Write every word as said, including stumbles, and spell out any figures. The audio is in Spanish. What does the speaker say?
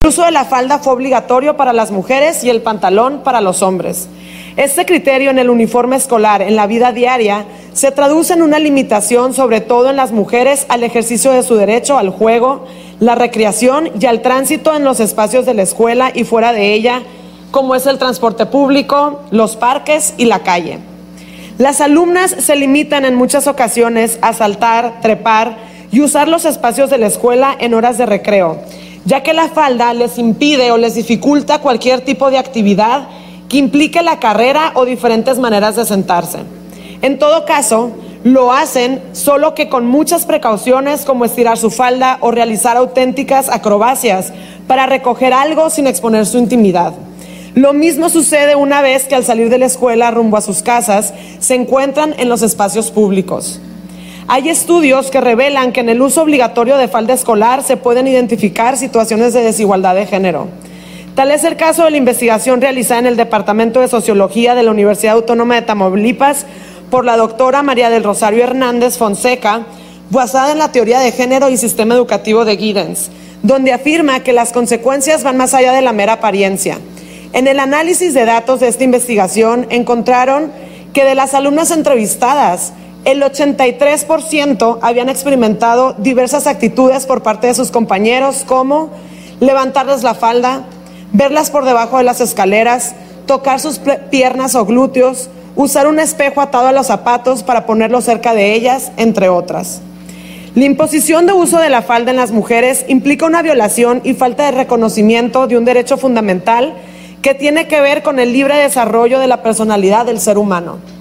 uso de la falda fue obligatorio para las mujeres y el pantalón para los hombres. Este criterio en el uniforme escolar en la vida diaria se traduce en una limitación, sobre todo en las mujeres, al ejercicio de su derecho al juego, la recreación y al tránsito en los espacios de la escuela y fuera de ella, como es el transporte público, los parques y la calle. Las alumnas se limitan en muchas ocasiones a saltar, trepar y usar los espacios de la escuela en horas de recreo, ya que la falda les impide o les dificulta cualquier tipo de actividad que implique la carrera o diferentes maneras de sentarse. En todo caso, lo hacen solo que con muchas precauciones, como estirar su falda o realizar auténticas acrobacias para recoger algo sin exponer su intimidad. Lo mismo sucede una vez que al salir de la escuela rumbo a sus casas se encuentran en los espacios públicos. Hay estudios que revelan que en el uso obligatorio de falda escolar se pueden identificar situaciones de desigualdad de género. Tal es el caso de la investigación realizada en el Departamento de Sociología de la Universidad Autónoma de Tamaulipas por la doctora María del Rosario Hernández Fonseca, basada en la teoría de género y sistema educativo de Giddens, donde afirma que las consecuencias van más allá de la mera apariencia. En el análisis de datos de esta investigación encontraron que de las alumnas entrevistadas, el ochenta y tres por ciento habían experimentado diversas actitudes por parte de sus compañeros, como levantarles la falda, verlas por debajo de las escaleras, tocar sus piernas o glúteos, usar un espejo atado a los zapatos para ponerlo cerca de ellas, entre otras. La imposición de uso de la falda en las mujeres implica una violación y falta de reconocimiento de un derecho fundamental que tiene que ver con el libre desarrollo de la personalidad del ser humano.